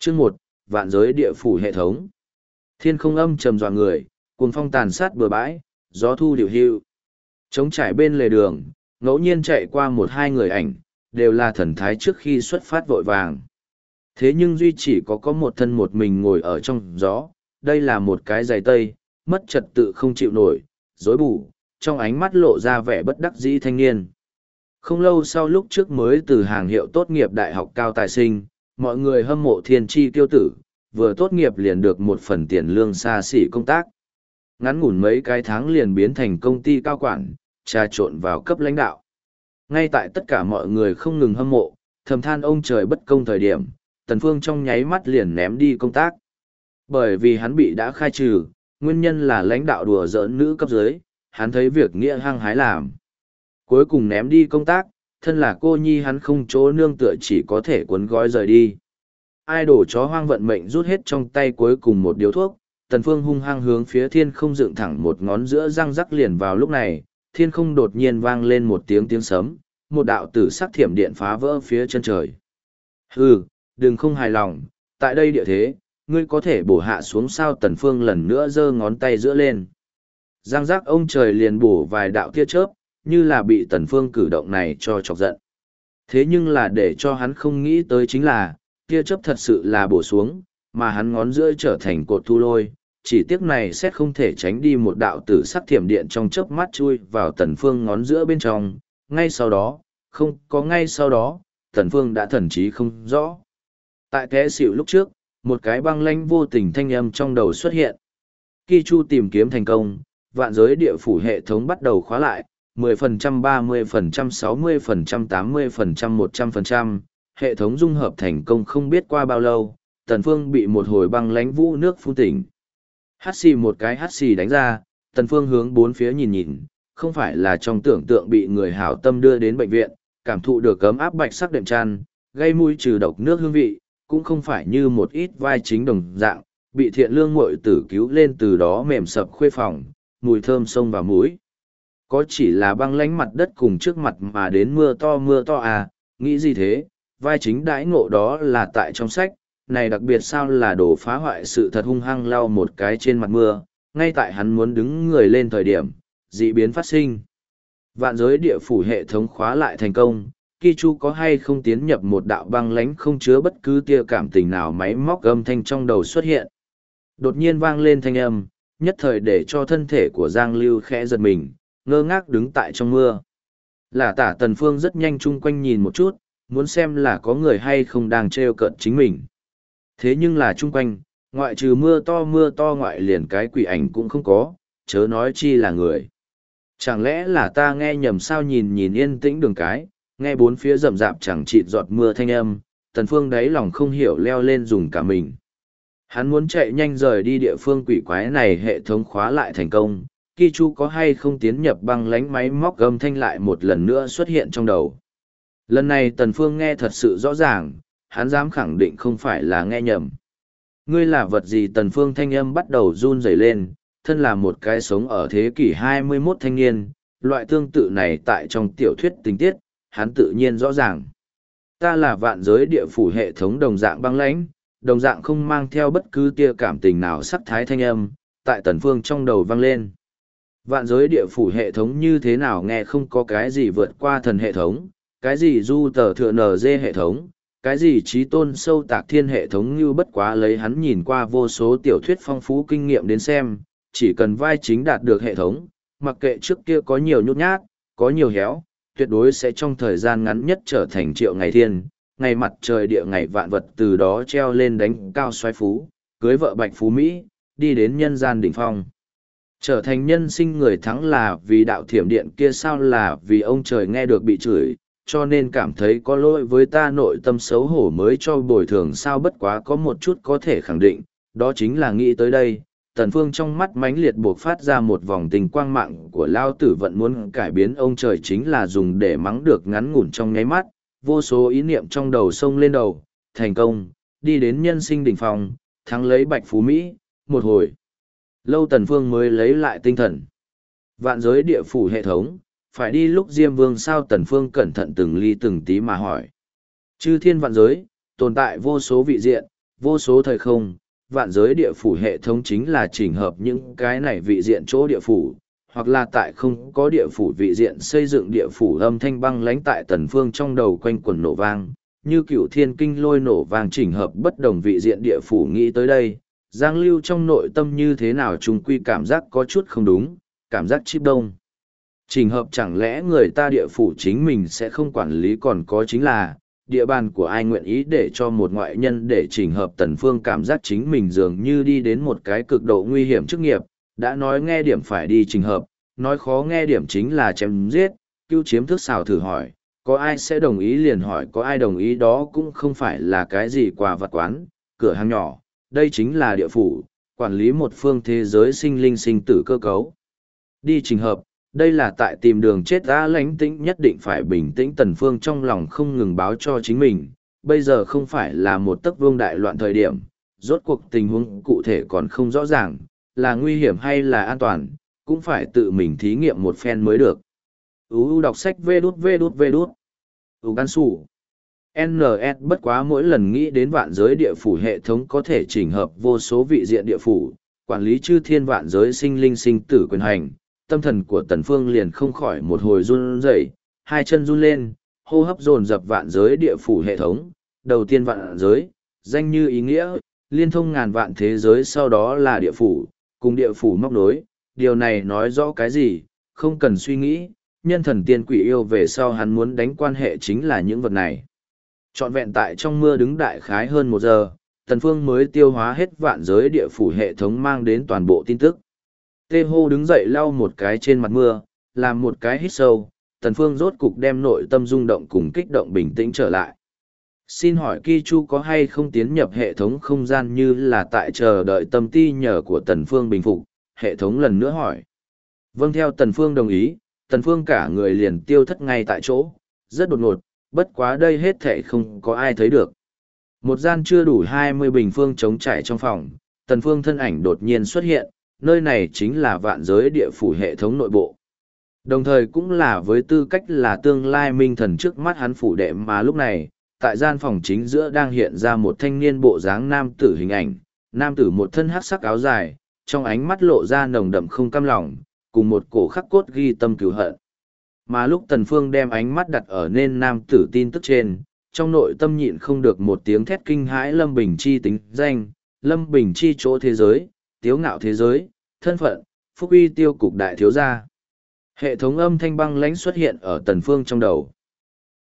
Chương 1, Vạn giới địa phủ hệ thống. Thiên không âm trầm dọa người, cuồng phong tàn sát bừa bãi, gió thu điều hưu. Trống trải bên lề đường, ngẫu nhiên chạy qua một hai người ảnh, đều là thần thái trước khi xuất phát vội vàng. Thế nhưng duy chỉ có một thân một mình ngồi ở trong gió, đây là một cái giày tây, mất trật tự không chịu nổi, rối bù, trong ánh mắt lộ ra vẻ bất đắc dĩ thanh niên. Không lâu sau lúc trước mới từ hàng hiệu tốt nghiệp đại học cao tài sinh, mọi người hâm mộ thiên tri tiêu tử, vừa tốt nghiệp liền được một phần tiền lương xa xỉ công tác. Ngắn ngủn mấy cái tháng liền biến thành công ty cao quản, trà trộn vào cấp lãnh đạo. Ngay tại tất cả mọi người không ngừng hâm mộ, thầm than ông trời bất công thời điểm, Tần Phương trong nháy mắt liền ném đi công tác. Bởi vì hắn bị đã khai trừ, nguyên nhân là lãnh đạo đùa giỡn nữ cấp dưới, hắn thấy việc nghĩa hăng hái làm. Cuối cùng ném đi công tác, thân là cô nhi hắn không chỗ nương tựa chỉ có thể cuốn gói rời đi. Ai đổ chó hoang vận mệnh rút hết trong tay cuối cùng một điếu thuốc, Tần Phương hung hăng hướng phía thiên không dựng thẳng một ngón giữa răng rắc liền vào lúc này, thiên không đột nhiên vang lên một tiếng sấm, một đạo tử sắc thiểm điện phá vỡ phía chân trời. Hừ, đừng không hài lòng, tại đây địa thế, ngươi có thể bổ hạ xuống sao? Tần Phương lần nữa giơ ngón tay giữa lên. Răng rắc ông trời liền bổ vài đạo tia chớp, như là bị Tần Phương cử động này cho chọc giận. Thế nhưng là để cho hắn không nghĩ tới chính là, tia chớp thật sự là bổ xuống, mà hắn ngón giữa trở thành cột thu lôi, chỉ tiếc này xét không thể tránh đi một đạo tử sắc thiểm điện trong chớp mắt chui vào Tần Phương ngón giữa bên trong, ngay sau đó, ngay sau đó, Tần Phương đã thần trí không rõ. Tại té xỉu lúc trước, một cái băng lãnh vô tình thanh âm trong đầu xuất hiện. Khi Chu tìm kiếm thành công, vạn giới địa phủ hệ thống bắt đầu khóa lại, 10%, 30%, 60%, 80%, 100%, hệ thống dung hợp thành công. Không biết qua bao lâu, Tần Phương bị một hồi băng lãnh vũ nước phun tỉnh. Hắt xì một cái hắt xì đánh ra, Tần Phương hướng bốn phía nhìn, không phải là trong tưởng tượng bị người hảo tâm đưa đến bệnh viện, cảm thụ được ấm áp bạch sắc đệm chăn, gây mùi trừ độc nước hương vị, cũng không phải như một ít vai chính đồng dạng, bị thiện lương muội tử cứu lên từ đó mềm sập khuê phòng, mùi thơm xông vào mũi. Có chỉ là băng lánh mặt đất cùng trước mặt mà đến mưa to à, nghĩ gì thế, vai chính đãi ngộ đó là tại trong sách, này đặc biệt sao là đổ phá hoại sự thật, hung hăng lau một cái trên mặt mưa, ngay tại hắn muốn đứng người lên thời điểm, dị biến phát sinh. Vạn giới địa phủ hệ thống khóa lại thành công, Ki Chu có hay không tiến nhập một đạo băng lánh không chứa bất cứ tia cảm tình nào, máy móc âm thanh trong đầu xuất hiện. Đột nhiên vang lên thanh âm, nhất thời để cho thân thể của Giang Lưu khẽ giật mình, ngơ ngác đứng tại trong mưa. Lả tả Tần Phương rất nhanh chung quanh nhìn một chút, muốn xem là có người hay không đang trêu cợt chính mình. Thế nhưng là chung quanh, ngoại trừ mưa to ngoại liền cái quỷ ảnh cũng không có, chớ nói chi là người. Chẳng lẽ là ta nghe nhầm sao? Nhìn yên tĩnh đường cái, nghe bốn phía rầm rạp chẳng chịt giọt mưa thanh âm, Tần Phương đáy lòng không hiểu leo lên dùng cả mình. Hắn muốn chạy nhanh rời đi địa phương quỷ quái này. Hệ thống khóa lại thành công, Ki Chu có hay không tiến nhập băng lánh, máy móc âm thanh lại một lần nữa xuất hiện trong đầu. Lần này Tần Phương nghe thật sự rõ ràng, hắn dám khẳng định không phải là nghe nhầm. Ngươi là vật gì? Tần Phương thanh âm bắt đầu run rẩy lên, thân là một cái sống ở thế kỷ 21 thanh niên, loại tương tự này tại trong tiểu thuyết tình tiết, hắn tự nhiên rõ ràng. Ta là vạn giới địa phủ hệ thống, đồng dạng băng lãnh, đồng dạng không mang theo bất cứ tia cảm tình nào sắc thái thanh âm, tại Tần Phương trong đầu vang lên. Vạn giới địa phủ hệ thống như thế nào nghe không có cái gì vượt qua thần hệ thống, cái gì du tờ thượng NG hệ thống, cái gì trí tôn sâu tạc thiên hệ thống, như bất quá lấy hắn nhìn qua vô số tiểu thuyết phong phú kinh nghiệm đến xem, chỉ cần vai chính đạt được hệ thống, mặc kệ trước kia có nhiều nhút nhát, có nhiều héo, tuyệt đối sẽ trong thời gian ngắn nhất trở thành triệu ngày thiên, ngày mặt trời địa ngày vạn vật, từ đó treo lên đánh cao xoay phú, cưới vợ bạch phú Mỹ, đi đến nhân gian đỉnh phong. Trở thành nhân sinh người thắng là vì đạo thiểm điện kia sao? Là vì ông trời nghe được bị chửi, cho nên cảm thấy có lỗi với ta, nội tâm xấu hổ mới cho bồi thường sao? Bất quá có một chút có thể khẳng định, đó chính là nghĩ tới đây, Tần Phương trong mắt mãnh liệt buộc phát ra một vòng tình quang mạng của Lao Tử vận muốn cải biến ông trời chính là dùng để mắng được ngắn ngủn trong nháy mắt, vô số ý niệm trong đầu xông lên đầu, thành công, đi đến nhân sinh đỉnh phong, thắng lấy bạch phú Mỹ, một hồi. Lâu Tần Phương mới lấy lại tinh thần. Vạn giới địa phủ hệ thống, phải đi lúc Diêm Vương sao? Tần Phương cẩn thận từng ly từng tí mà hỏi. Chư thiên vạn giới, tồn tại vô số vị diện, vô số thời không, vạn giới địa phủ hệ thống chính là chỉnh hợp những cái này vị diện chỗ địa phủ, hoặc là tại không có địa phủ vị diện xây dựng địa phủ âm thanh băng lãnh tại Tần Phương trong đầu quanh quẩn nổ vang, như cựu thiên kinh lôi nổ vang chỉnh hợp bất đồng vị diện địa phủ. Nghĩ tới đây, Giang Lưu trong nội tâm như thế nào chung quy cảm giác có chút không đúng, cảm giác chíp đông. Chỉnh hợp chẳng lẽ người ta địa phủ chính mình sẽ không quản lý, còn có chính là địa bàn của ai nguyện ý để cho một ngoại nhân để chỉnh hợp. Tần Phương cảm giác chính mình dường như đi đến một cái cực độ nguy hiểm chức nghiệp, đã nói nghe điểm phải đi chỉnh hợp, nói khó nghe điểm chính là chém giết, cưu chiếm thức xào thử hỏi, có ai sẽ đồng ý liền hỏi có ai đồng ý, đó cũng không phải là cái gì quà vặt quán, cửa hàng nhỏ, đây chính là địa phủ, quản lý một phương thế giới sinh linh sinh tử cơ cấu. Đi chỉnh hợp, đây là tại tìm đường chết. Đã lánh tĩnh nhất định phải bình tĩnh. Tần Phương trong lòng không ngừng báo cho chính mình, bây giờ không phải là một tấc vương đại loạn thời điểm, rốt cuộc tình huống cụ thể còn không rõ ràng, là nguy hiểm hay là an toàn, cũng phải tự mình thí nghiệm một phen mới được. Đọc sách vê đút. Gan sủ. NS bất quá mỗi lần nghĩ đến vạn giới địa phủ hệ thống có thể chỉnh hợp vô số vị diện địa phủ, quản lý chư thiên vạn giới sinh linh sinh tử quyền hành, tâm thần của Tần Phương liền không khỏi một hồi run rẩy, hai chân run lên, hô hấp dồn dập. Vạn giới địa phủ hệ thống, đầu tiên vạn giới, danh như ý nghĩa, liên thông ngàn vạn thế giới, sau đó là địa phủ, cùng địa phủ móc nối. Điều này nói rõ cái gì? Không cần suy nghĩ, nhân thần tiên quỷ yêu về sau hắn muốn đánh quan hệ chính là những vật này. Trọn vẹn tại trong mưa đứng đại khái hơn 1 giờ, Tần Phương mới tiêu hóa hết vạn giới địa phủ hệ thống mang đến toàn bộ tin tức. Tê hô đứng dậy lau một cái trên mặt mưa, làm một cái hít sâu, Tần Phương rốt cục đem nội tâm rung động cùng kích động bình tĩnh trở lại. Xin hỏi Ki Chu có hay không tiến nhập hệ thống không gian, như là tại chờ đợi tâm ti nhờ của Tần Phương bình phục, hệ thống lần nữa hỏi. Vâng, theo Tần Phương đồng ý, Tần Phương cả người liền tiêu thất ngay tại chỗ, rất đột ngột, bất quá đây hết thảy không có ai thấy được. Một gian chưa đủ 20 bình phương trống trải trong phòng, Tần Phương thân ảnh đột nhiên xuất hiện, nơi này chính là vạn giới địa phủ hệ thống nội bộ. Đồng thời cũng là với tư cách là tương lai minh thần trước mắt hắn phủ đệ, mà lúc này, tại gian phòng chính giữa đang hiện ra một thanh niên bộ dáng nam tử hình ảnh, nam tử một thân hắc sắc áo dài, trong ánh mắt lộ ra nồng đậm không cam lòng, cùng một cổ khắc cốt ghi tâm cửu hận. Mà lúc Tần Phương đem ánh mắt đặt ở nên nam tử tin tức trên, trong nội tâm nhịn không được một tiếng thét kinh hãi. Lâm Bình Chi tính danh, Lâm Bình Chi chỗ thế giới, tiếu ngạo thế giới, thân phận, phúc uy tiêu cục đại thiếu gia. Hệ thống âm thanh băng lãnh xuất hiện ở Tần Phương trong đầu.